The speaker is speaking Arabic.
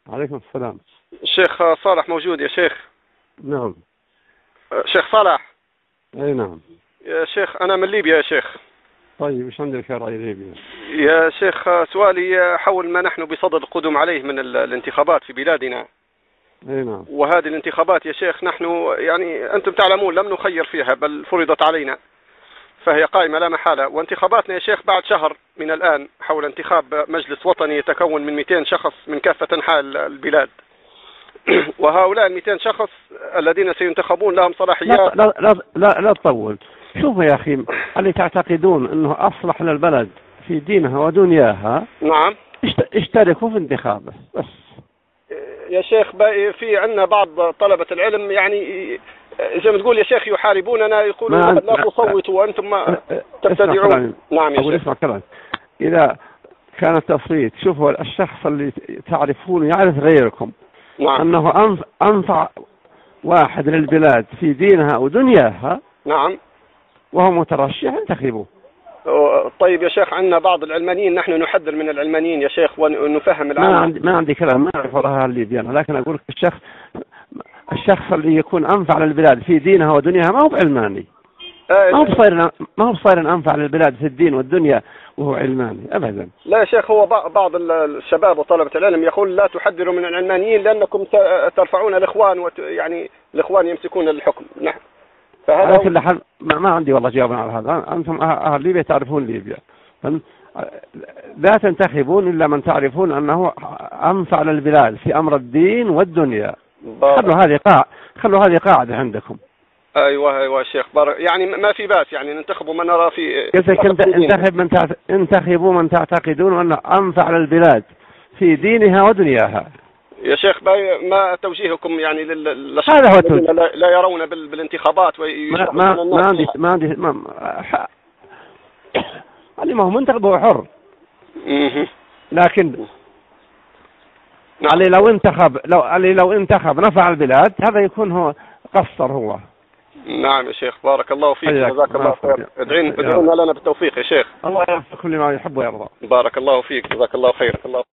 عليكم السلام. الشيخ صالح موجود يا شيخ؟ نعم. شيخ صالح. اي نعم. يا شيخ أنا من ليبيا يا شيخ. طيب ايش عندك يا رأي ليبيا؟ يا شيخ سؤالي حول ما نحن بصدد القدوم عليه من الانتخابات في بلادنا. اي نعم. وهذه الانتخابات يا شيخ نحن يعني أنتم تعلمون لم نخير فيها بل فرضت علينا، فهي قائمة لا محالة. وانتخاباتنا يا شيخ بعد شهر من الآن حول انتخاب مجلس وطني يتكون من 200 شخص من كافة أنحاء البلاد. وهؤلاء 200 شخص الذين سينتخبون لهم صلاحيات. لا تطول. شوفوا يا أخي، اللي تعتقدون أنه أصلح للبلد في دينها ودنياها نعم. اشتركوا في انتخابه بس. يا شيخ في عندنا بعض طلبة العلم يعني زي ما تقول يا شيخ يحاربوننا، يقولون لا تصوتوا وأنتم ما تبتدعون. نعم يا شيخ. اسمع كلام. إذا كان التصويت، شوفوا الشخص اللي تعرفونه يعرف غيركم. نعم. أنه أنفع واحد للبلاد في دينها ودنياها. نعم. وهو مترشح انتخبوه. طيب يا شيخ عندنا بعض العلمانيين، نحن نحذر من العلمانيين يا شيخ ونفهم العالم. ما عندي كلام، ما أعرف وراها الليبيان، لكن أقول الشخص اللي يكون أنفع للبلاد في دينها ودنياها ما هو علماني. ما هو صاير أنفع للبلاد في الدين والدنيا وهو علماني أبدا. لا يا شيخ، هو بعض الشباب وطلبة العلم يقول لا تحذروا من العلمانيين لأنكم ترفعون الإخوان يعني الإخوان يمسكون الحكم. نعم. على كل حال ما عندي والله جوابا على هذا. أنتم أهل ليبيا تعرفون ليبيا، لا تنتخبون إلا من تعرفون أنه أنفع للبلاد في أمر الدين والدنيا. خلوا هذه قاعدة عندكم. ايوه يا شيخ يعني ما في باس يعني ننتخبوا من نرى في. انتخبوا من تعتقدون انه انفع للبلاد في دينها ودنياها. يا شيخ ما توجيهكم يعني هذا هو التوجيه. لا يرون بالانتخابات ما عندي اللي ما هو منتخب هو حر. لكن اللي لو انتخب نفع البلاد هذا يكون هو قصر هو. نعم يا شيخ، بارك الله فيك، جزاك الله خير. ادعونا لنا بالتوفيق يا شيخ. الله يوفق كل ما يحب ويرضى. بارك الله فيك، جزاك الله خير. الله